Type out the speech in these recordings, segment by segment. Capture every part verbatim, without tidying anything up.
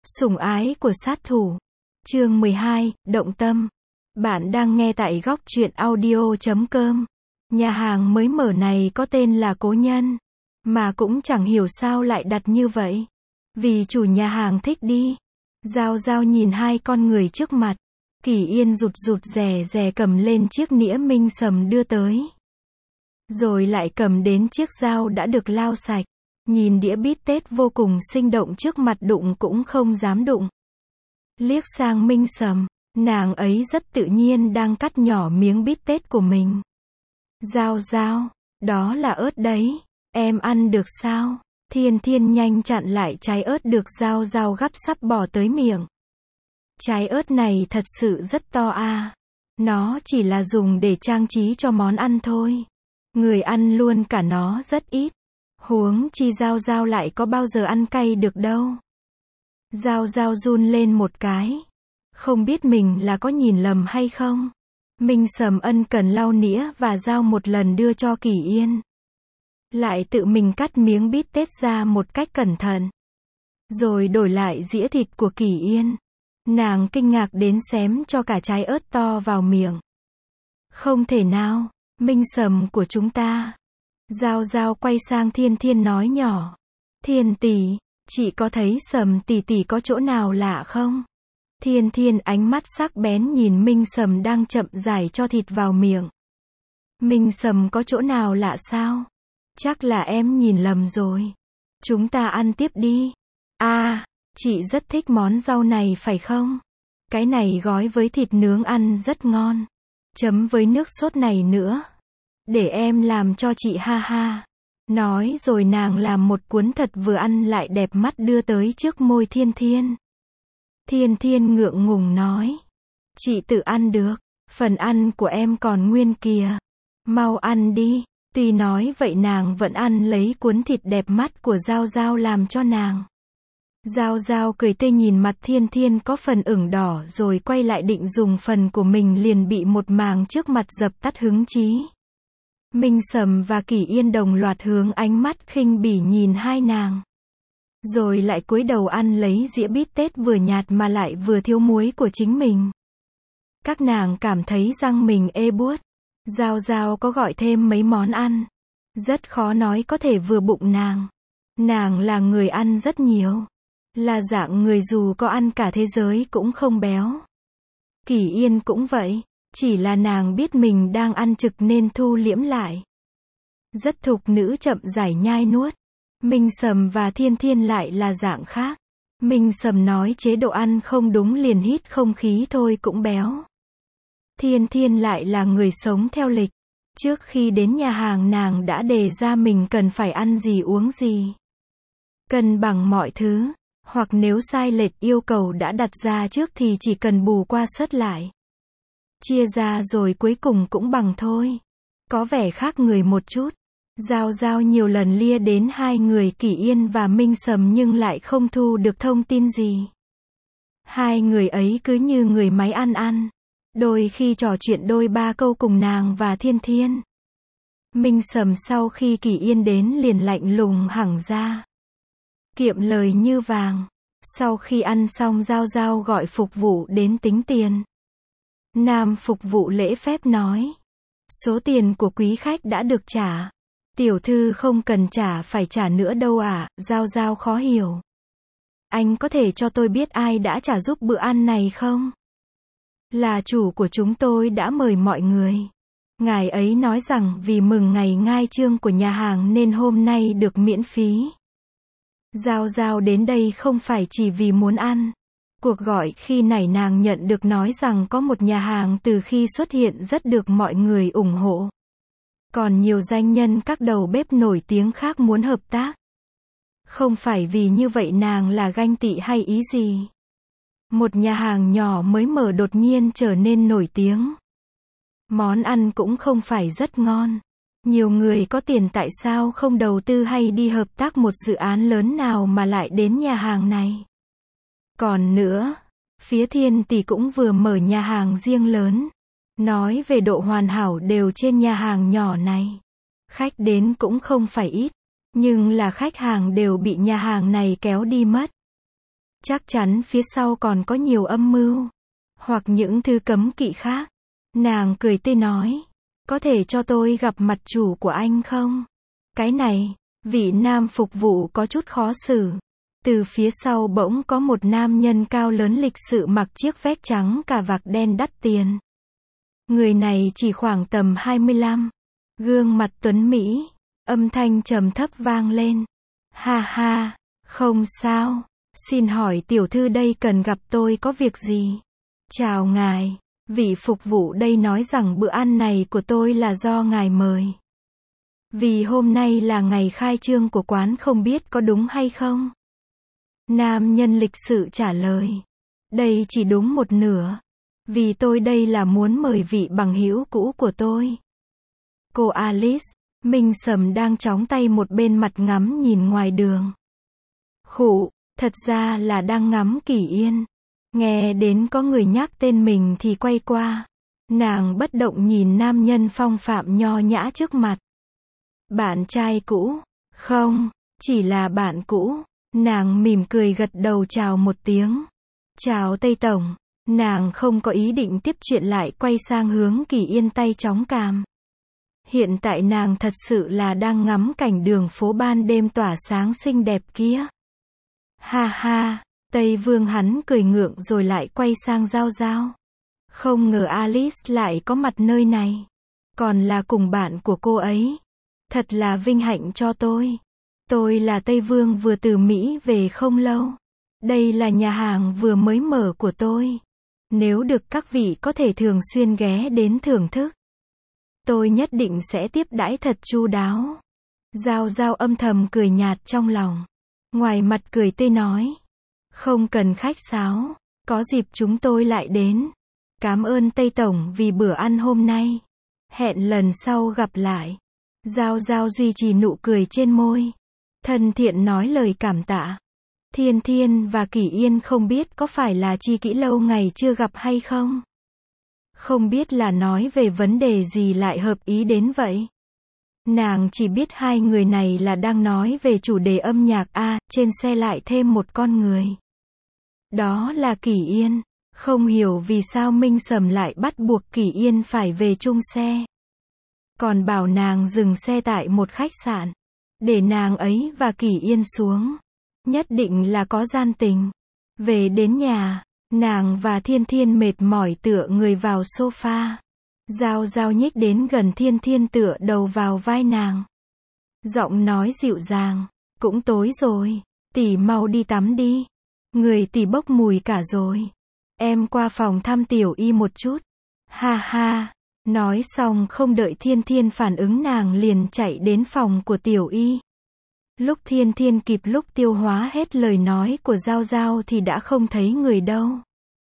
Sủng ái của sát thủ. Chương mười hai, Động tâm. Bạn đang nghe tại góc truyện audio chấm com. Nhà hàng mới mở này có tên là Cố Nhân, mà cũng chẳng hiểu sao lại đặt như vậy. Vì chủ nhà hàng thích đi. Giao Giao nhìn hai con người trước mặt. Kỳ Yên rụt rụt rè rè cầm lên chiếc nĩa Minh Sầm đưa tới. Rồi lại cầm đến chiếc dao đã được lau sạch. Nhìn đĩa bít tết vô cùng sinh động trước mặt đụng cũng không dám đụng. Liếc sang Minh Sầm, nàng ấy rất tự nhiên đang cắt nhỏ miếng bít tết của mình. Giao Giao, đó là ớt đấy, em ăn được sao? Thiên Thiên nhanh chặn lại trái ớt được Giao Giao gắp sắp bỏ tới miệng. Trái ớt này thật sự rất to à. Nó chỉ là dùng để trang trí cho món ăn thôi. Người ăn luôn cả nó rất ít. Huống chi Giao Giao lại có bao giờ ăn cay được đâu. Giao Giao run lên một cái. Không biết mình là có nhìn lầm hay không. Minh Sầm ân cần lau nĩa và dao một lần đưa cho Kỳ Yên. Lại tự mình cắt miếng bít tết ra một cách cẩn thận. Rồi đổi lại dĩa thịt của Kỳ Yên. Nàng kinh ngạc đến xém cho cả trái ớt to vào miệng. Không thể nào, Minh Sầm của chúng ta. Giao Giao quay sang Thiên Thiên nói nhỏ. Thiên tỷ, chị có thấy Sầm tỷ tỷ có chỗ nào lạ không? Thiên Thiên ánh mắt sắc bén nhìn Minh Sầm đang chậm rãi cho thịt vào miệng. Minh Sầm có chỗ nào lạ sao? Chắc là em nhìn lầm rồi. Chúng ta ăn tiếp đi. À, chị rất thích món rau này phải không? Cái này gói với thịt nướng ăn rất ngon. Chấm với nước sốt này nữa. Để em làm cho chị ha ha. Nói rồi nàng làm một cuốn thật vừa ăn lại đẹp mắt đưa tới trước môi Thiên Thiên. Thiên Thiên ngượng ngùng nói. Chị tự ăn được. Phần ăn của em còn nguyên kìa. Mau ăn đi. Tuy nói vậy nàng vẫn ăn lấy cuốn thịt đẹp mắt của Giao Giao làm cho nàng. Giao Giao cười tươi nhìn mặt Thiên Thiên có phần ửng đỏ rồi quay lại định dùng phần của mình liền bị một màng trước mặt dập tắt hứng chí. Minh Sầm và Kỳ Yên đồng loạt hướng ánh mắt khinh bỉ nhìn hai nàng. Rồi lại cúi đầu ăn lấy dĩa bít tết vừa nhạt mà lại vừa thiếu muối của chính mình. Các nàng cảm thấy răng mình ê buốt. Giao Giao có gọi thêm mấy món ăn. Rất khó nói có thể vừa bụng nàng. Nàng là người ăn rất nhiều. Là dạng người dù có ăn cả thế giới cũng không béo. Kỳ Yên cũng vậy. Chỉ là nàng biết mình đang ăn trực nên thu liễm lại. Rất thục nữ chậm rãi nhai nuốt. Minh Sầm và Thiên Thiên lại là dạng khác. Minh Sầm nói chế độ ăn không đúng liền hít không khí thôi cũng béo. Thiên Thiên lại là người sống theo lịch. Trước khi đến nhà hàng nàng đã đề ra mình cần phải ăn gì uống gì. Cân bằng mọi thứ. Hoặc nếu sai lệch yêu cầu đã đặt ra trước thì chỉ cần bù qua sớt lại. Chia ra rồi cuối cùng cũng bằng thôi. Có vẻ khác người một chút. Giao Giao nhiều lần lia đến hai người Kỳ Yên và Minh Sầm nhưng lại không thu được thông tin gì. Hai người ấy cứ như người máy ăn ăn. Đôi khi trò chuyện đôi ba câu cùng nàng và Thiên Thiên. Minh Sầm sau khi Kỳ Yên đến liền lạnh lùng hẳn ra. Kiệm lời như vàng. Sau khi ăn xong Giao Giao gọi phục vụ đến tính tiền. Nam phục vụ lễ phép nói. Số tiền của quý khách đã được trả. Tiểu thư không cần trả phải trả nữa đâu ạ, à, Giao Giao khó hiểu. Anh có thể cho tôi biết ai đã trả giúp bữa ăn này không? Là chủ của chúng tôi đã mời mọi người. Ngài ấy nói rằng vì mừng ngày ngai trương của nhà hàng nên hôm nay được miễn phí. Giao Giao đến đây không phải chỉ vì muốn ăn. Cuộc gọi khi nãy nàng nhận được nói rằng có một nhà hàng từ khi xuất hiện rất được mọi người ủng hộ. Còn nhiều danh nhân các đầu bếp nổi tiếng khác muốn hợp tác. Không phải vì như vậy nàng là ganh tị hay ý gì. Một nhà hàng nhỏ mới mở đột nhiên trở nên nổi tiếng. Món ăn cũng không phải rất ngon. Nhiều người có tiền tại sao không đầu tư hay đi hợp tác một dự án lớn nào mà lại đến nhà hàng này. Còn nữa, phía Thiên tỷ cũng vừa mở nhà hàng riêng lớn. Nói về độ hoàn hảo đều trên nhà hàng nhỏ này. Khách đến cũng không phải ít. Nhưng là khách hàng đều bị nhà hàng này kéo đi mất. Chắc chắn phía sau còn có nhiều âm mưu. Hoặc những thứ cấm kỵ khác. Nàng cười tươi nói. Có thể cho tôi gặp mặt chủ của anh không? Cái này, vị nam phục vụ có chút khó xử. Từ phía sau bỗng có một nam nhân cao lớn lịch sự mặc chiếc vest trắng cà vạt đen đắt tiền. Người này chỉ khoảng tầm hai mươi lăm. Gương mặt tuấn mỹ. Âm thanh trầm thấp vang lên. Ha ha, không sao. Xin hỏi tiểu thư đây cần gặp tôi có việc gì? Chào ngài, vị phục vụ đây nói rằng bữa ăn này của tôi là do ngài mời. Vì hôm nay là ngày khai trương của quán không biết có đúng hay không? Nam nhân lịch sự trả lời. Đây chỉ đúng một nửa. Vì tôi đây là muốn mời vị bằng hữu cũ của tôi. Cô Alice, Minh Sầm đang chóng tay một bên mặt ngắm nhìn ngoài đường. Khụ, thật ra là đang ngắm Kỳ Yên. Nghe đến có người nhắc tên mình thì quay qua. Nàng bất động nhìn nam nhân phong phạm nho nhã trước mặt. Bạn trai cũ? Không, chỉ là bạn cũ. Nàng mỉm cười gật đầu chào một tiếng. Chào Tây Tổng. Nàng không có ý định tiếp chuyện lại quay sang hướng Kỳ Yên tay chóng càm. Hiện tại nàng thật sự là đang ngắm cảnh đường phố ban đêm tỏa sáng xinh đẹp kia. Ha ha, Tây Vương hắn cười ngượng rồi lại quay sang Giao Giao. Không ngờ Alice lại có mặt nơi này. Còn là cùng bạn của cô ấy. Thật là vinh hạnh cho tôi. Tôi là Tây Vương vừa từ Mỹ về không lâu. Đây là nhà hàng vừa mới mở của tôi. Nếu được các vị có thể thường xuyên ghé đến thưởng thức, tôi nhất định sẽ tiếp đãi thật chu đáo. Giao Giao âm thầm cười nhạt trong lòng. Ngoài mặt cười tươi nói. Không cần khách sáo. Có dịp chúng tôi lại đến. Cảm ơn Tây Tổng vì bữa ăn hôm nay. Hẹn lần sau gặp lại. Giao Giao duy trì nụ cười trên môi. Thân thiện nói lời cảm tạ. Thiên Thiên và Kỳ Yên không biết có phải là chi kỷ lâu ngày chưa gặp hay không? Không biết là nói về vấn đề gì lại hợp ý đến vậy? Nàng chỉ biết hai người này là đang nói về chủ đề âm nhạc a, à, trên xe lại thêm một con người. Đó là Kỳ Yên. Không hiểu vì sao Minh Sầm lại bắt buộc Kỳ Yên phải về chung xe. Còn bảo nàng dừng xe tại một khách sạn. Để nàng ấy và Kỳ Yên xuống. Nhất định là có gian tình. Về đến nhà, nàng và Thiên Thiên mệt mỏi tựa người vào sofa. Giao Giao nhích đến gần Thiên Thiên tựa đầu vào vai nàng. Giọng nói dịu dàng. Cũng tối rồi. Tỷ mau đi tắm đi. Người tỷ bốc mùi cả rồi. Em qua phòng thăm Tiểu Y một chút. Ha ha. Nói xong không đợi Thiên Thiên phản ứng nàng liền chạy đến phòng của Tiểu Y. Lúc Thiên Thiên kịp lúc tiêu hóa hết lời nói của Giao Giao thì đã không thấy người đâu.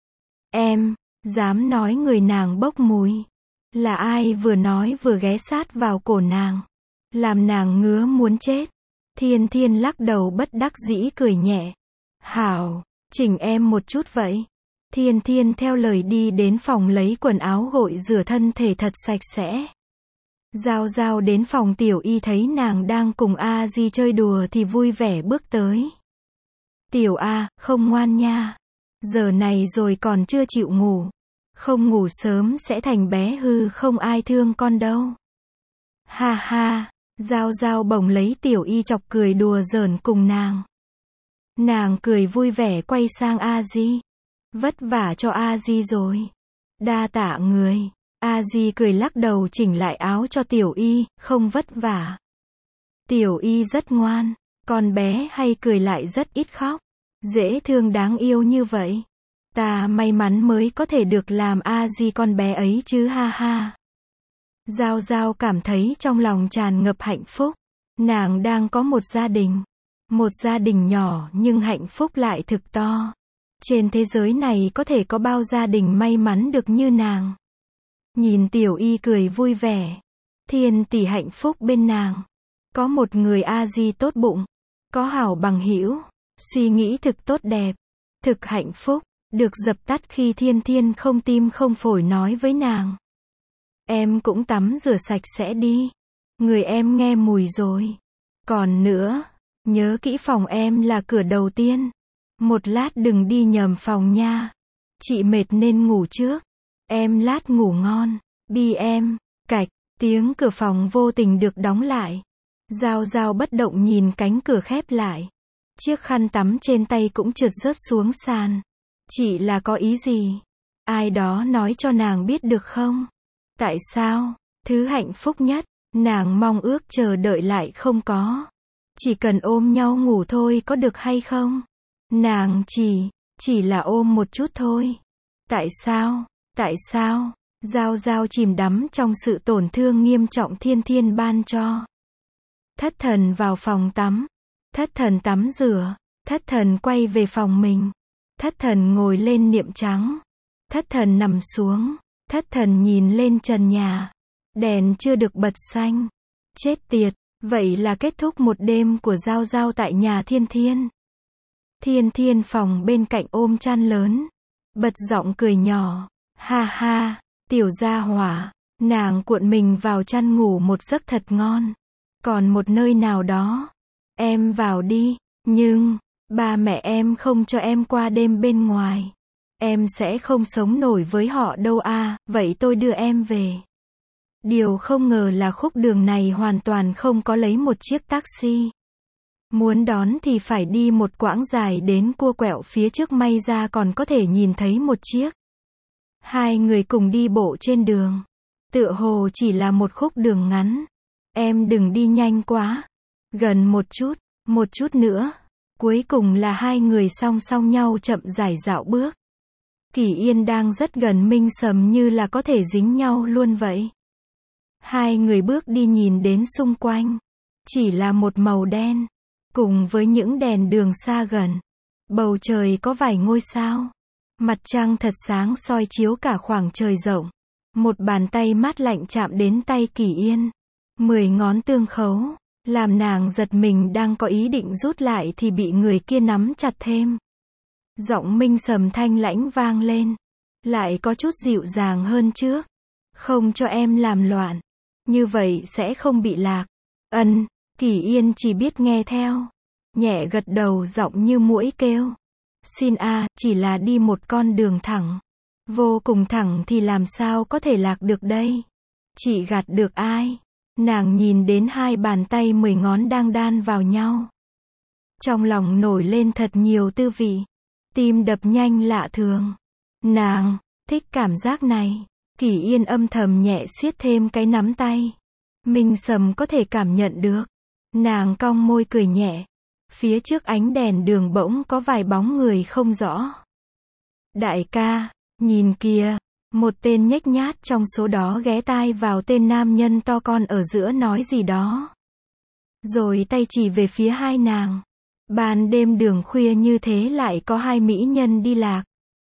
Em, dám nói người nàng bốc mùi. Là ai vừa nói vừa ghé sát vào cổ nàng. Làm nàng ngứa muốn chết. Thiên Thiên lắc đầu bất đắc dĩ cười nhẹ. Hảo, chỉnh em một chút vậy. Thiên Thiên theo lời đi đến phòng lấy quần áo gội rửa thân thể thật sạch sẽ. Giao Giao đến phòng Tiểu Y thấy nàng đang cùng A Di chơi đùa thì vui vẻ bước tới. Tiểu A, không ngoan nha. Giờ này rồi còn chưa chịu ngủ. Không ngủ sớm sẽ thành bé hư không ai thương con đâu. Ha ha, Giao Giao bỗng lấy Tiểu Y chọc cười đùa giỡn cùng nàng. Nàng cười vui vẻ quay sang A Di. Vất vả cho A Di rồi. Đa tạ người. A Di cười lắc đầu chỉnh lại áo cho Tiểu Y, không vất vả. Tiểu Y rất ngoan, con bé hay cười lại rất ít khóc. Dễ thương đáng yêu như vậy. Ta may mắn mới có thể được làm A Di con bé ấy chứ ha ha. Giao Giao cảm thấy trong lòng tràn ngập hạnh phúc. Nàng đang có một gia đình. Một gia đình nhỏ nhưng hạnh phúc lại thực to. Trên thế giới này có thể có bao gia đình may mắn được như nàng. Nhìn Tiểu Y cười vui vẻ. Thiên tỷ hạnh phúc bên nàng. Có một người A Di tốt bụng. Có hảo bằng hữu. Suy nghĩ thực tốt đẹp. Thực hạnh phúc. Được dập tắt khi Thiên Thiên không tim không phổi nói với nàng. Em cũng tắm rửa sạch sẽ đi. Người em nghe mùi rồi. Còn nữa, nhớ kỹ phòng em là cửa đầu tiên. Một lát đừng đi nhầm phòng nha. Chị mệt nên ngủ trước. Em lát ngủ ngon. Bi em. Cạch, tiếng cửa phòng vô tình được đóng lại. Giao Giao bất động nhìn cánh cửa khép lại. Chiếc khăn tắm trên tay cũng trượt rớt xuống sàn. Chị là có ý gì? Ai đó nói cho nàng biết được không? Tại sao? Thứ hạnh phúc nhất, nàng mong ước chờ đợi lại không có. Chỉ cần ôm nhau ngủ thôi có được hay không? Nàng chỉ, chỉ là ôm một chút thôi. Tại sao? Tại sao? Giao Giao chìm đắm trong sự tổn thương nghiêm trọng thiên thiên ban cho. Thất thần vào phòng tắm. Thất thần tắm rửa. Thất thần quay về phòng mình. Thất thần ngồi lên niệm trắng. Thất thần nằm xuống. Thất thần nhìn lên trần nhà. Đèn chưa được bật xanh. Chết tiệt, vậy là kết thúc một đêm của Giao Giao tại nhà Thiên Thiên. Thiên Thiên phòng bên cạnh ôm chăn lớn. Bật giọng cười nhỏ. Ha ha, tiểu gia hỏa. Nàng cuộn mình vào chăn ngủ một giấc thật ngon. Còn một nơi nào đó. Em vào đi. Nhưng, ba mẹ em không cho em qua đêm bên ngoài. Em sẽ không sống nổi với họ đâu à, vậy tôi đưa em về. Điều không ngờ là khúc đường này hoàn toàn không có lấy một chiếc taxi. Muốn đón thì phải đi một quãng dài đến cua quẹo phía trước, may ra còn có thể nhìn thấy một chiếc. Hai người cùng đi bộ trên đường. Tựa hồ chỉ là một khúc đường ngắn. Em đừng đi nhanh quá. Gần một chút, một chút nữa. Cuối cùng là hai người song song nhau chậm rãi dạo bước. Kỳ Yên đang rất gần Minh Sầm, như là có thể dính nhau luôn vậy. Hai người bước đi nhìn đến xung quanh. Chỉ là một màu đen. Cùng với những đèn đường xa gần. Bầu trời có vài ngôi sao. Mặt trăng thật sáng soi chiếu cả khoảng trời rộng. Một bàn tay mát lạnh chạm đến tay Kỳ Yên. Mười ngón tương khấu. Làm nàng giật mình, đang có ý định rút lại thì bị người kia nắm chặt thêm. Giọng Minh Sầm thanh lãnh vang lên. Lại có chút dịu dàng hơn trước. Không cho em làm loạn. Như vậy sẽ không bị lạc. Ân, Kỳ Yên chỉ biết nghe theo. Nhẹ gật đầu, giọng như muỗi kêu. Xin a, chỉ là đi một con đường thẳng. Vô cùng thẳng thì làm sao có thể lạc được đây? Chị gạt được ai? Nàng nhìn đến hai bàn tay mười ngón đang đan vào nhau. Trong lòng nổi lên thật nhiều tư vị. Tim đập nhanh lạ thường. Nàng thích cảm giác này. Kỳ Yên âm thầm nhẹ siết thêm cái nắm tay. Minh Sầm có thể cảm nhận được. Nàng cong môi cười nhẹ. Phía trước ánh đèn đường bỗng có vài bóng người không rõ. Đại ca, nhìn kìa. Một tên nhếch nhát trong số đó ghé tai vào tên nam nhân to con ở giữa nói gì đó. Rồi tay chỉ về phía hai nàng. Ban đêm đường khuya như thế lại có hai mỹ nhân đi lạc.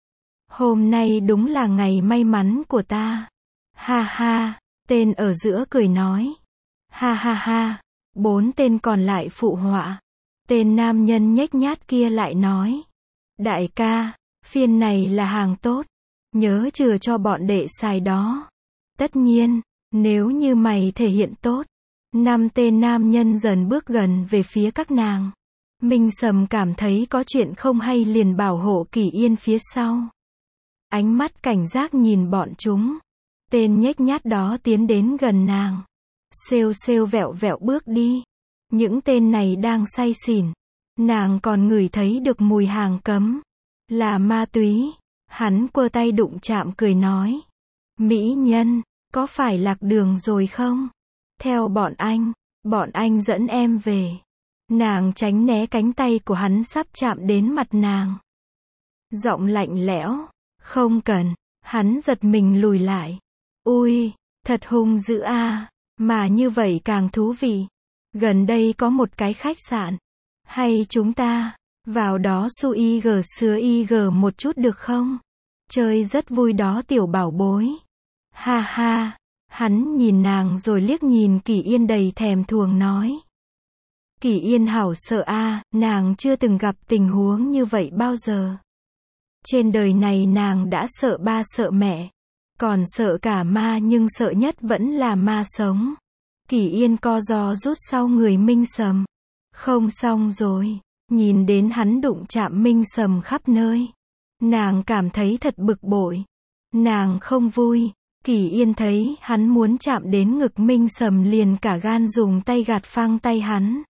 Hôm nay đúng là ngày may mắn của ta. Ha ha, tên ở giữa cười nói. Ha ha ha, bốn tên còn lại phụ họa. Tên nam nhân nhếch nhát kia lại nói. Đại ca, phiên này là hàng tốt. Nhớ chừa cho bọn đệ xài đó. Tất nhiên, nếu như mày thể hiện tốt. Năm tên nam nhân dần bước gần về phía các nàng. Minh Sầm cảm thấy có chuyện không hay liền bảo hộ Kỳ Yên phía sau. Ánh mắt cảnh giác nhìn bọn chúng. Tên nhếch nhát đó tiến đến gần nàng. Xêu xêu vẹo vẹo bước đi. Những tên này đang say xỉn. Nàng còn ngửi thấy được mùi hàng cấm. Là ma túy. Hắn quơ tay đụng chạm cười nói. Mỹ nhân, có phải lạc đường rồi không? Theo bọn anh, bọn anh dẫn em về. Nàng tránh né cánh tay của hắn sắp chạm đến mặt nàng. Giọng lạnh lẽo. Không cần. Hắn giật mình lùi lại. Ui, thật hung dữ a, mà như vậy càng thú vị. Gần đây có một cái khách sạn. Hay chúng ta vào đó su y gờ sứa y gờ một chút được không? Chơi rất vui đó tiểu bảo bối. Ha ha. Hắn nhìn nàng rồi liếc nhìn Kỳ Yên đầy thèm thuồng nói. Kỳ Yên hảo sợ a, nàng chưa từng gặp tình huống như vậy bao giờ. Trên đời này nàng đã sợ ba sợ mẹ. Còn sợ cả ma, nhưng sợ nhất vẫn là ma sống. Kỳ Yên co giò rút sau người Minh Sầm. Không xong rồi. Nhìn đến hắn đụng chạm Minh Sầm khắp nơi. Nàng cảm thấy thật bực bội. Nàng không vui. Kỷ Yên thấy hắn muốn chạm đến ngực Minh Sầm liền cả gan dùng tay gạt phăng tay hắn.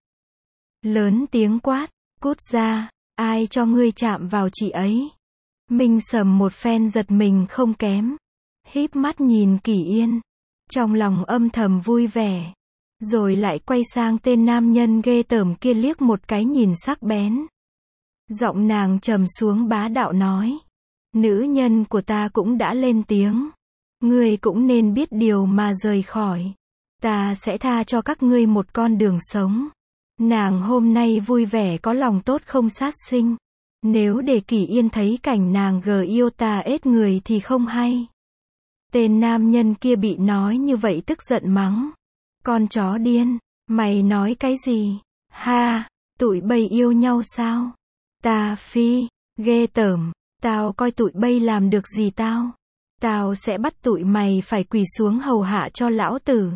Lớn tiếng quát, cút ra, ai cho ngươi chạm vào chị ấy. Minh Sầm một phen giật mình không kém. Híp mắt nhìn Kỷ Yên. Trong lòng âm thầm vui vẻ. Rồi lại quay sang tên nam nhân ghê tởm kia liếc một cái nhìn sắc bén. Giọng nàng trầm xuống bá đạo nói. Nữ nhân của ta cũng đã lên tiếng. Ngươi cũng nên biết điều mà rời khỏi. Ta sẽ tha cho các ngươi một con đường sống. Nàng hôm nay vui vẻ có lòng tốt không sát sinh. Nếu để Kỷ Yên thấy cảnh nàng gờ yêu ta ết người thì không hay. Tên nam nhân kia bị nói như vậy tức giận mắng. Con chó điên, mày nói cái gì? Ha, tụi bay yêu nhau sao? Ta phi, ghê tởm, tao coi tụi bay làm được gì tao? Tao sẽ bắt tụi mày phải quỳ xuống hầu hạ cho lão tử.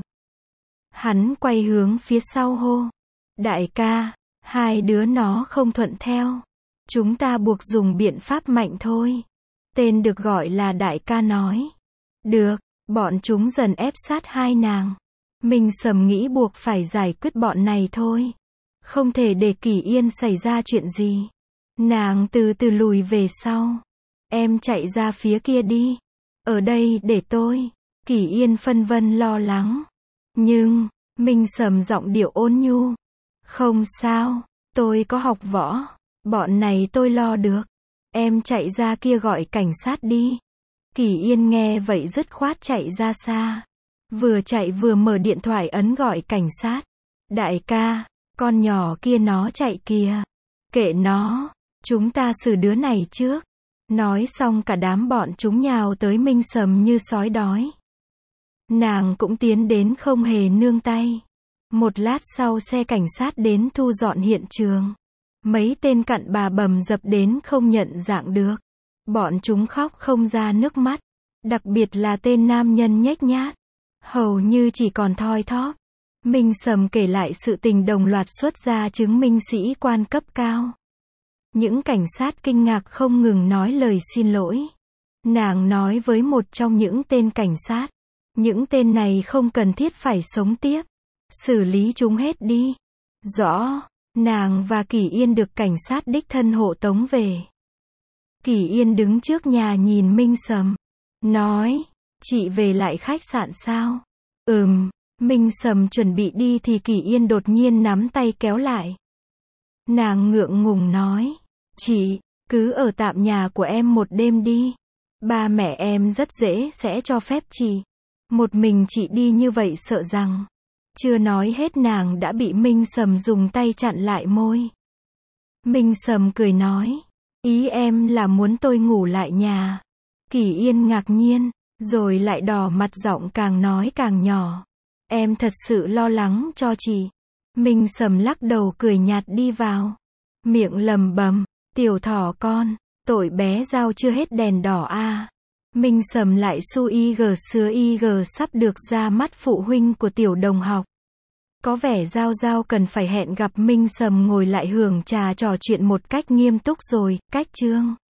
Hắn quay hướng phía sau hô. Đại ca, hai đứa nó không thuận theo. Chúng ta buộc dùng biện pháp mạnh thôi. Tên được gọi là đại ca nói. Được, bọn chúng dần ép sát hai nàng. Minh Sầm nghĩ buộc phải giải quyết bọn này thôi. Không thể để Kỷ Yên xảy ra chuyện gì. Nàng từ từ lùi về sau. Em chạy ra phía kia đi. Ở đây để tôi. Kỷ Yên phân vân lo lắng. Nhưng, Minh Sầm giọng điệu ôn nhu. Không sao, tôi có học võ. Bọn này tôi lo được. Em chạy ra kia gọi cảnh sát đi. Kỷ Yên nghe vậy dứt khoát chạy ra xa. Vừa chạy vừa mở điện thoại ấn gọi cảnh sát. Đại ca, con nhỏ kia nó chạy kìa. Kệ nó, chúng ta xử đứa này trước. Nói xong cả đám bọn chúng nhào tới Minh Sầm như sói đói. Nàng cũng tiến đến không hề nương tay. Một lát sau xe cảnh sát đến thu dọn hiện trường. Mấy tên cặn bà bầm dập đến không nhận dạng được. Bọn chúng khóc không ra nước mắt. Đặc biệt là tên nam nhân nhếch nhác. Hầu như chỉ còn thoi thóp. Minh Sầm kể lại sự tình đồng loạt xuất ra chứng minh sĩ quan cấp cao. Những cảnh sát kinh ngạc không ngừng nói lời xin lỗi. Nàng nói với một trong những tên cảnh sát. Những tên này không cần thiết phải sống tiếp. Xử lý chúng hết đi. Rõ, nàng và Kỷ Yên được cảnh sát đích thân hộ tống về. Kỷ Yên đứng trước nhà nhìn Minh Sầm. Nói, chị về lại khách sạn sao? Ừm, Minh Sầm chuẩn bị đi thì Kỷ Yên đột nhiên nắm tay kéo lại. Nàng ngượng ngùng nói, chị, cứ ở tạm nhà của em một đêm đi. Ba mẹ em rất dễ sẽ cho phép chị. Một mình chị đi như vậy sợ rằng. Chưa nói hết nàng đã bị Minh Sầm dùng tay chặn lại môi. Minh Sầm cười nói, ý em là muốn tôi ngủ lại nhà. Kỷ Yên ngạc nhiên, rồi lại đỏ mặt giọng càng nói càng nhỏ. Em thật sự lo lắng cho chị. Minh Sầm lắc đầu cười nhạt đi vào. Miệng lầm bầm, tiểu thỏ con, tội bé giao chưa hết đèn đỏ a. À. Minh Sầm lại su y gờ sứa y gờ sắp được ra mắt phụ huynh của tiểu đồng học. Có vẻ Giao Giao cần phải hẹn gặp Minh Sầm ngồi lại hưởng trà trò chuyện một cách nghiêm túc rồi, cách chương.